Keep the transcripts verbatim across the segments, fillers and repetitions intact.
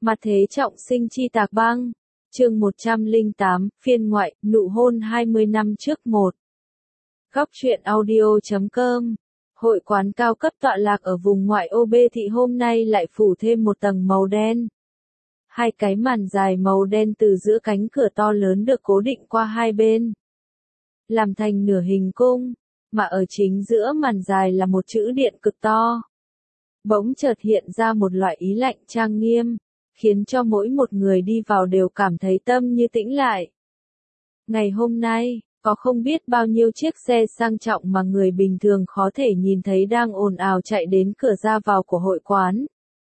Mặt thế trọng sinh chi tạc băng. Chương một trăm lẻ tám, phiên ngoại, nụ hôn hai mươi năm trước một. Góc truyện audio chấm com. Hội quán cao cấp tọa lạc ở vùng ngoại ô Bê Thị hôm nay lại phủ thêm một tầng màu đen. Hai cái màn dài màu đen từ giữa cánh cửa to lớn được cố định qua hai bên, làm thành nửa hình cung, mà ở chính giữa màn dài là một chữ điện cực to. Bỗng chợt hiện ra một loại ý lạnh trang nghiêm, khiến cho mỗi một người đi vào đều cảm thấy tâm như tĩnh lại. Ngày hôm nay, có không biết bao nhiêu chiếc xe sang trọng mà người bình thường khó thể nhìn thấy đang ồn ào chạy đến cửa ra vào của hội quán.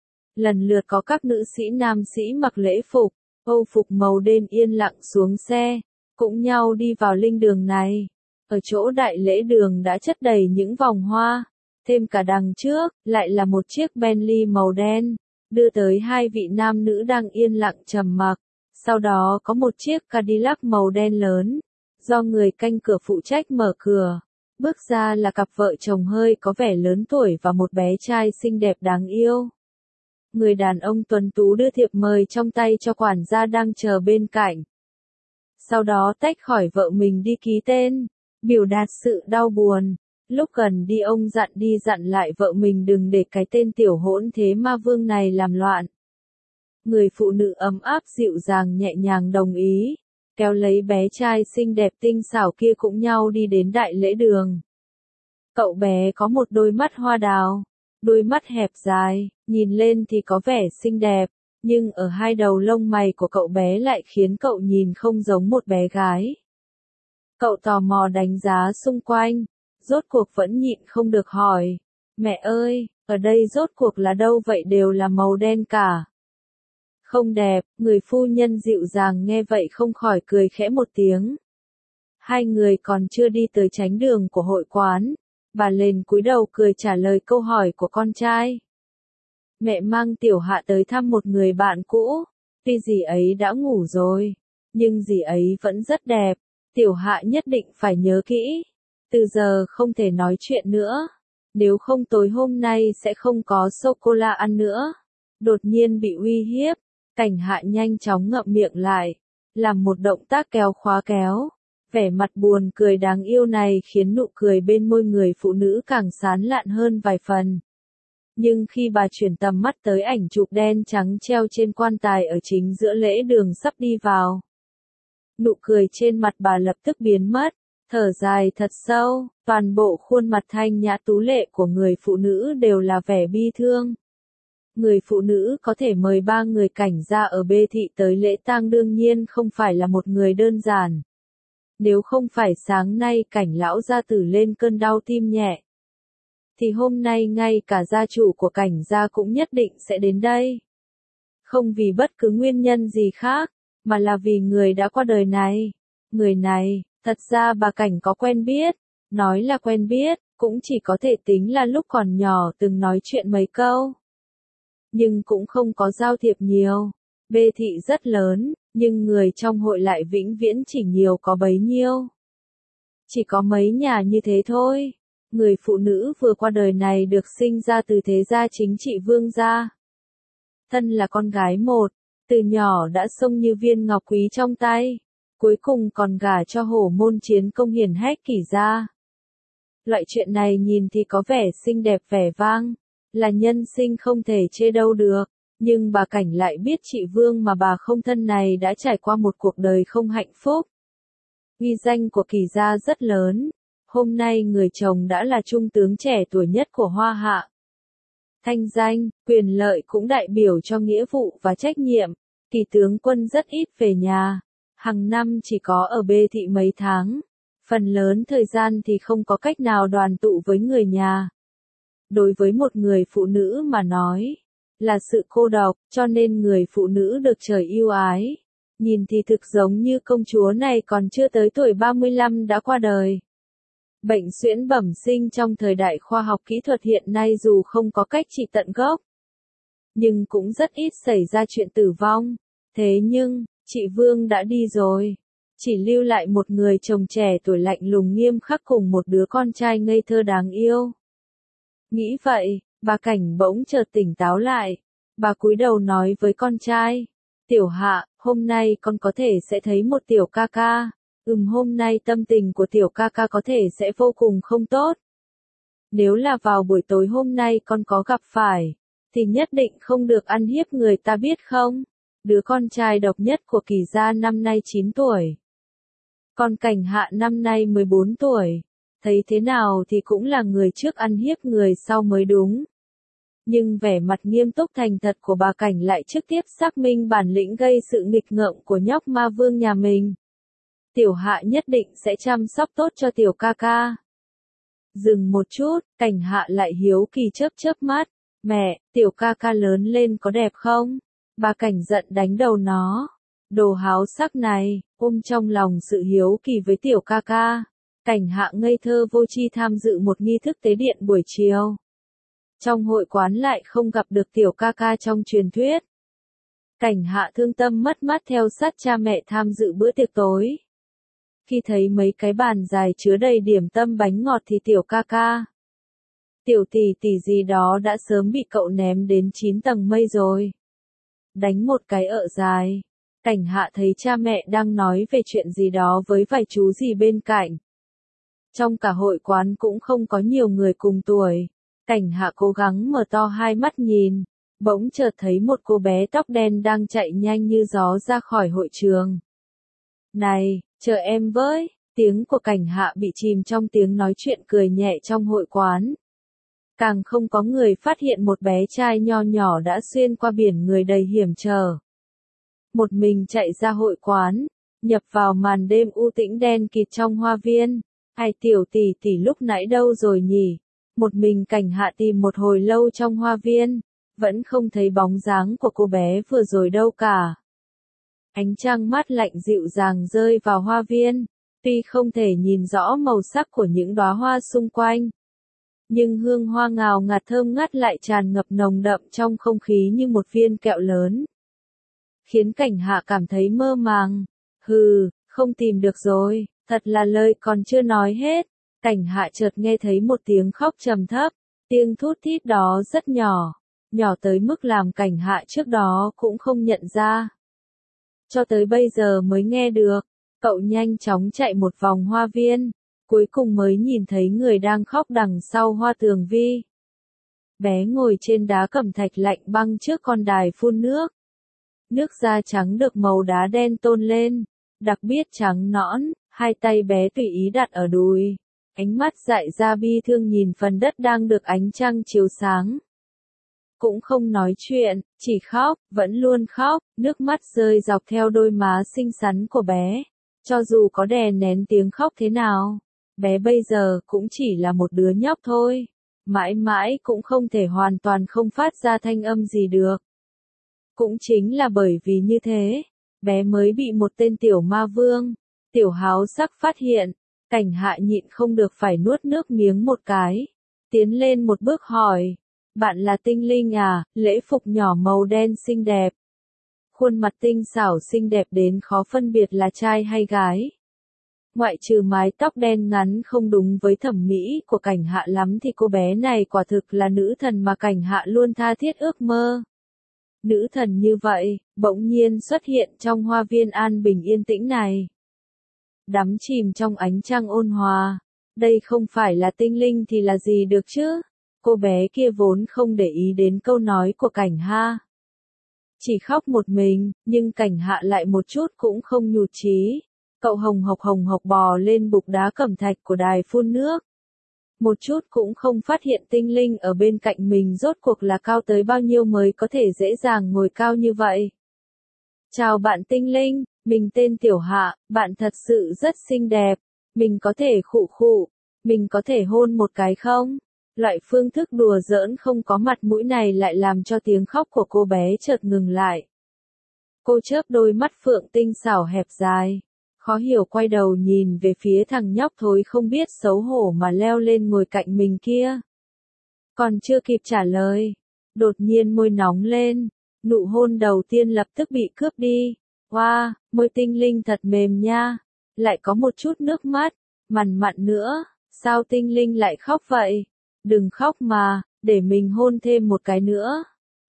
Lần lượt có các nữ sĩ nam sĩ mặc lễ phục, âu phục màu đen yên lặng xuống xe, cũng nhau đi vào linh đường này. Ở chỗ đại lễ đường đã chất đầy những vòng hoa, thêm cả đằng trước, lại là một chiếc Bentley màu đen, đưa tới hai vị nam nữ đang yên lặng trầm mặc. Sau đó có một chiếc Cadillac màu đen lớn, do người canh cửa phụ trách mở cửa. Bước ra là cặp vợ chồng hơi có vẻ lớn tuổi và một bé trai xinh đẹp đáng yêu. Người đàn ông tuấn tú đưa thiệp mời trong tay cho quản gia đang chờ bên cạnh. Sau đó tách khỏi vợ mình đi ký tên, biểu đạt sự đau buồn. Lúc gần đi ông dặn đi dặn lại vợ mình đừng để cái tên tiểu hỗn thế ma vương này làm loạn. Người phụ nữ ấm áp dịu dàng nhẹ nhàng đồng ý, kéo lấy bé trai xinh đẹp tinh xảo kia cũng nhau đi đến đại lễ đường. Cậu bé có một đôi mắt hoa đào, đôi mắt hẹp dài, nhìn lên thì có vẻ xinh đẹp, nhưng ở hai đầu lông mày của cậu bé lại khiến cậu nhìn không giống một bé gái. Cậu tò mò đánh giá xung quanh, rốt cuộc vẫn nhịn không được hỏi, mẹ ơi, ở đây rốt cuộc là đâu vậy, đều là màu đen cả. Không đẹp, người phu nhân dịu dàng nghe vậy không khỏi cười khẽ một tiếng. Hai người còn chưa đi tới chánh đường của hội quán, bà lên cúi đầu cười trả lời câu hỏi của con trai. Mẹ mang Tiểu Hạ tới thăm một người bạn cũ, tuy dì ấy đã ngủ rồi, nhưng dì ấy vẫn rất đẹp, Tiểu Hạ nhất định phải nhớ kỹ. Từ giờ không thể nói chuyện nữa, nếu không tối hôm nay sẽ không có sô-cô-la ăn nữa. Đột nhiên bị uy hiếp, Cảnh Hạ nhanh chóng ngậm miệng lại, làm một động tác kéo khóa kéo. Vẻ mặt buồn cười đáng yêu này khiến nụ cười bên môi người phụ nữ càng sán lạn hơn vài phần. Nhưng khi bà chuyển tầm mắt tới ảnh chụp đen trắng treo trên quan tài ở chính giữa lễ đường sắp đi vào, nụ cười trên mặt bà lập tức biến mất. Thở dài thật sâu, toàn bộ khuôn mặt thanh nhã tú lệ của người phụ nữ đều là vẻ bi thương. Người phụ nữ có thể mời ba người cảnh gia ở Bê Thị tới lễ tang đương nhiên không phải là một người đơn giản. Nếu không phải sáng nay Cảnh lão gia tử lên cơn đau tim nhẹ, thì hôm nay ngay cả gia chủ của Cảnh gia cũng nhất định sẽ đến đây. Không vì bất cứ nguyên nhân gì khác, mà là vì người đã qua đời này. Người này, thật ra bà Cảnh có quen biết, nói là quen biết, cũng chỉ có thể tính là lúc còn nhỏ từng nói chuyện mấy câu. Nhưng cũng không có giao thiệp nhiều. Bê Thị rất lớn, nhưng người trong hội lại vĩnh viễn chỉ nhiều có bấy nhiêu. Chỉ có mấy nhà như thế thôi. Người phụ nữ vừa qua đời này được sinh ra từ thế gia chính trị vương gia. Thân là con gái một, từ nhỏ đã xông như viên ngọc quý trong tay, cuối cùng còn gả cho hổ môn chiến công hiển hách Kỷ gia. Loại chuyện này nhìn thì có vẻ xinh đẹp vẻ vang, là nhân sinh không thể chê đâu được, nhưng bà Cảnh lại biết chị Vương mà bà không thân này đã trải qua một cuộc đời không hạnh phúc. Uy danh của Kỷ gia rất lớn, hôm nay người chồng đã là trung tướng trẻ tuổi nhất của Hoa Hạ. Thanh danh, quyền lợi cũng đại biểu cho nghĩa vụ và trách nhiệm, Kỷ tướng quân rất ít về nhà, hàng năm chỉ có ở Bê Thị mấy tháng, phần lớn thời gian thì không có cách nào đoàn tụ với người nhà. Đối với một người phụ nữ mà nói, là sự cô độc, cho nên người phụ nữ được trời yêu ái. Nhìn thì thực giống như công chúa này còn chưa tới tuổi ba mươi lăm đã qua đời. Bệnh suyễn bẩm sinh trong thời đại khoa học kỹ thuật hiện nay dù không có cách trị tận gốc, nhưng cũng rất ít xảy ra chuyện tử vong. Thế nhưng, chị Vương đã đi rồi, chỉ lưu lại một người chồng trẻ tuổi lạnh lùng nghiêm khắc cùng một đứa con trai ngây thơ đáng yêu. Nghĩ vậy, bà Cảnh bỗng chợt tỉnh táo lại. Bà cúi đầu nói với con trai. Tiểu Hạ, hôm nay con có thể sẽ thấy một tiểu ca ca. Ừm hôm nay tâm tình của tiểu ca ca có thể sẽ vô cùng không tốt. Nếu là vào buổi tối hôm nay con có gặp phải, thì nhất định không được ăn hiếp người ta biết không? Đứa con trai độc nhất của Kỳ gia năm nay chín tuổi. Còn Cảnh Hạ năm nay mười bốn tuổi. Thấy thế nào thì cũng là người trước ăn hiếp người sau mới đúng. Nhưng vẻ mặt nghiêm túc thành thật của bà Cảnh lại trực tiếp xác minh bản lĩnh gây sự nghịch ngợm của nhóc ma vương nhà mình. Tiểu Hạ nhất định sẽ chăm sóc tốt cho tiểu ca ca. Dừng một chút, Cảnh Hạ lại hiếu kỳ chớp chớp mắt. Mẹ, tiểu ca ca lớn lên có đẹp không? Bà Cảnh giận đánh đầu nó. Đồ háo sắc này, ôm trong lòng sự hiếu kỳ với tiểu ca ca. Cảnh Hạ ngây thơ vô tri tham dự một nghi thức tế điện buổi chiều. Trong hội quán lại không gặp được tiểu ca ca trong truyền thuyết. Cảnh Hạ thương tâm mất mát theo sát cha mẹ tham dự bữa tiệc tối. Khi thấy mấy cái bàn dài chứa đầy điểm tâm bánh ngọt thì tiểu ca ca, tiểu tỷ tỷ gì đó đã sớm bị cậu ném đến chín tầng mây rồi. Đánh một cái ợ dài. Cảnh Hạ thấy cha mẹ đang nói về chuyện gì đó với vài chú gì bên cạnh. Trong cả hội quán cũng không có nhiều người cùng tuổi. Cảnh Hạ cố gắng mở to hai mắt nhìn, bỗng chợt thấy một cô bé tóc đen đang chạy nhanh như gió ra khỏi hội trường. Này, chờ em với, tiếng của Cảnh Hạ bị chìm trong tiếng nói chuyện cười nhẹ trong hội quán. Càng không có người phát hiện một bé trai nho nhỏ đã xuyên qua biển người đầy hiểm trở. Một mình chạy ra hội quán, nhập vào màn đêm u tĩnh đen kịt trong hoa viên. Ai tiểu tỷ tỷ lúc nãy đâu rồi nhỉ? Một mình Cảnh Hạ tìm một hồi lâu trong hoa viên, vẫn không thấy bóng dáng của cô bé vừa rồi đâu cả. Ánh trăng mát lạnh dịu dàng rơi vào hoa viên, tuy không thể nhìn rõ màu sắc của những đóa hoa xung quanh, nhưng hương hoa ngào ngạt thơm ngát lại tràn ngập nồng đậm trong không khí như một viên kẹo lớn. Khiến Cảnh Hạ cảm thấy mơ màng. Hừ, không tìm được rồi, thật là lời còn chưa nói hết. Cảnh Hạ chợt nghe thấy một tiếng khóc trầm thấp, tiếng thút thít đó rất nhỏ, nhỏ tới mức làm Cảnh Hạ trước đó cũng không nhận ra. Cho tới bây giờ mới nghe được, cậu nhanh chóng chạy một vòng hoa viên, cuối cùng mới nhìn thấy người đang khóc đằng sau hoa tường vi. Bé ngồi trên đá cẩm thạch lạnh băng trước con đài phun nước. Nước da trắng được màu đá đen tôn lên, đặc biệt trắng nõn, hai tay bé tùy ý đặt ở đùi. Ánh mắt dại ra bi thương nhìn phần đất đang được ánh trăng chiếu sáng. Cũng không nói chuyện, chỉ khóc, vẫn luôn khóc, nước mắt rơi dọc theo đôi má xinh xắn của bé. Cho dù có đè nén tiếng khóc thế nào, bé bây giờ cũng chỉ là một đứa nhóc thôi. Mãi mãi cũng không thể hoàn toàn không phát ra thanh âm gì được. Cũng chính là bởi vì như thế, bé mới bị một tên tiểu ma vương, tiểu háo sắc phát hiện. Cảnh Hạ nhịn không được phải nuốt nước miếng một cái. Tiến lên một bước hỏi. Bạn là tinh linh à? Lễ phục nhỏ màu đen xinh đẹp. Khuôn mặt tinh xảo xinh đẹp đến khó phân biệt là trai hay gái. Ngoại trừ mái tóc đen ngắn không đúng với thẩm mỹ của Cảnh Hạ lắm thì cô bé này quả thực là nữ thần mà Cảnh Hạ luôn tha thiết ước mơ. Nữ thần như vậy, bỗng nhiên xuất hiện trong hoa viên an bình yên tĩnh này. Đắm chìm trong ánh trăng ôn hòa. Đây không phải là tinh linh thì là gì được chứ? Cô bé kia vốn không để ý đến câu nói của Cảnh Hạ. Chỉ khóc một mình, nhưng Cảnh Hạ lại một chút cũng không nhụt chí. Cậu hồng hộc hồng hộc bò lên bục đá cẩm thạch của đài phun nước. Một chút cũng không phát hiện tinh linh ở bên cạnh mình rốt cuộc là cao tới bao nhiêu mới có thể dễ dàng ngồi cao như vậy. Chào bạn tinh linh, mình tên Tiểu Hạ, bạn thật sự rất xinh đẹp. Mình có thể khụ khụ, mình có thể hôn một cái không? Loại phương thức đùa giỡn không có mặt mũi này lại làm cho tiếng khóc của cô bé chợt ngừng lại. Cô chớp đôi mắt phượng tinh xảo hẹp dài, khó hiểu quay đầu nhìn về phía thằng nhóc thối không biết xấu hổ mà leo lên ngồi cạnh mình kia. Còn chưa kịp trả lời, đột nhiên môi nóng lên, nụ hôn đầu tiên lập tức bị cướp đi. Wow, môi tinh linh thật mềm nha, lại có một chút nước mắt, mằn mặn nữa, sao tinh linh lại khóc vậy? Đừng khóc mà, để mình hôn thêm một cái nữa.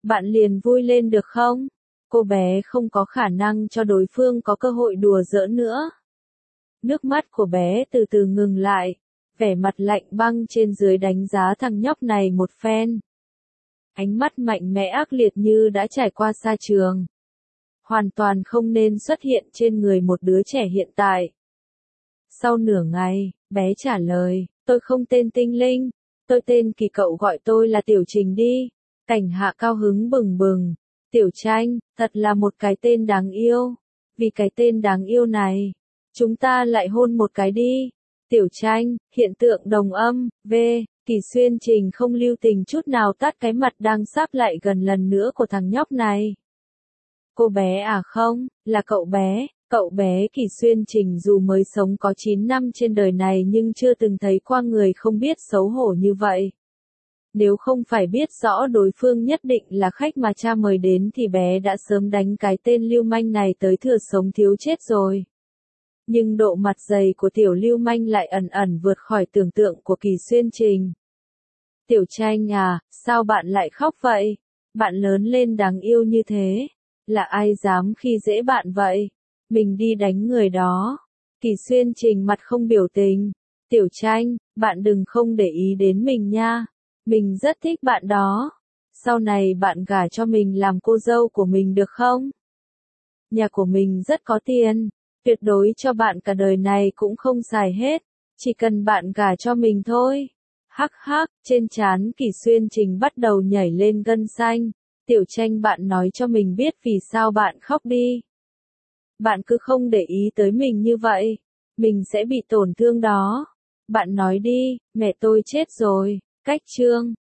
bạn liền vui lên được không? Cô bé không có khả năng cho đối phương có cơ hội đùa giỡn nữa. Nước mắt của bé từ từ ngừng lại, vẻ mặt lạnh băng trên dưới đánh giá thằng nhóc này một phen. Ánh mắt mạnh mẽ ác liệt như đã trải qua xa trường. Hoàn toàn không nên xuất hiện trên người một đứa trẻ hiện tại. Sau nửa ngày, bé trả lời, tôi không tên Tinh Linh, tôi tên Kỳ, cậu gọi tôi là Tiểu Trình đi. Cảnh Hạ cao hứng bừng bừng, Tiểu Tranh, thật là một cái tên đáng yêu. Vì cái tên đáng yêu này, chúng ta lại hôn một cái đi. Tiểu Tranh, hiện tượng đồng âm, v. Kỳ Xuyên Trình không lưu tình chút nào tát cái mặt đang sắp lại gần lần nữa của thằng nhóc này. Cô bé à không, là cậu bé, cậu bé Kỳ Xuyên Trình dù mới sống có chín năm trên đời này nhưng chưa từng thấy qua người không biết xấu hổ như vậy. Nếu không phải biết rõ đối phương nhất định là khách mà cha mời đến thì bé đã sớm đánh cái tên lưu manh này tới thừa sống thiếu chết rồi. Nhưng độ mặt dày của tiểu lưu manh lại ẩn ẩn vượt khỏi tưởng tượng của Kỳ Xuyên Trình. Tiểu Tranh à, sao bạn lại khóc vậy? Bạn lớn lên đáng yêu như thế. Là ai dám khi dễ bạn vậy? Mình đi đánh người đó. Kỳ Xuyên Trình mặt không biểu tình. Tiểu Tranh, bạn đừng không để ý đến mình nha. Mình rất thích bạn đó. Sau này bạn gả cho mình làm cô dâu của mình được không? Nhà của mình rất có tiền. Tuyệt đối cho bạn cả đời này cũng không xài hết. Chỉ cần bạn gả cho mình thôi. Hắc hắc, trên trán Kỳ Xuyên Trình bắt đầu nhảy lên gân xanh. Tiểu Tranh, bạn nói cho mình biết vì sao bạn khóc đi. Bạn cứ không để ý tới mình như vậy. Mình sẽ bị tổn thương đó. Bạn nói đi, mẹ tôi chết rồi. Cách chương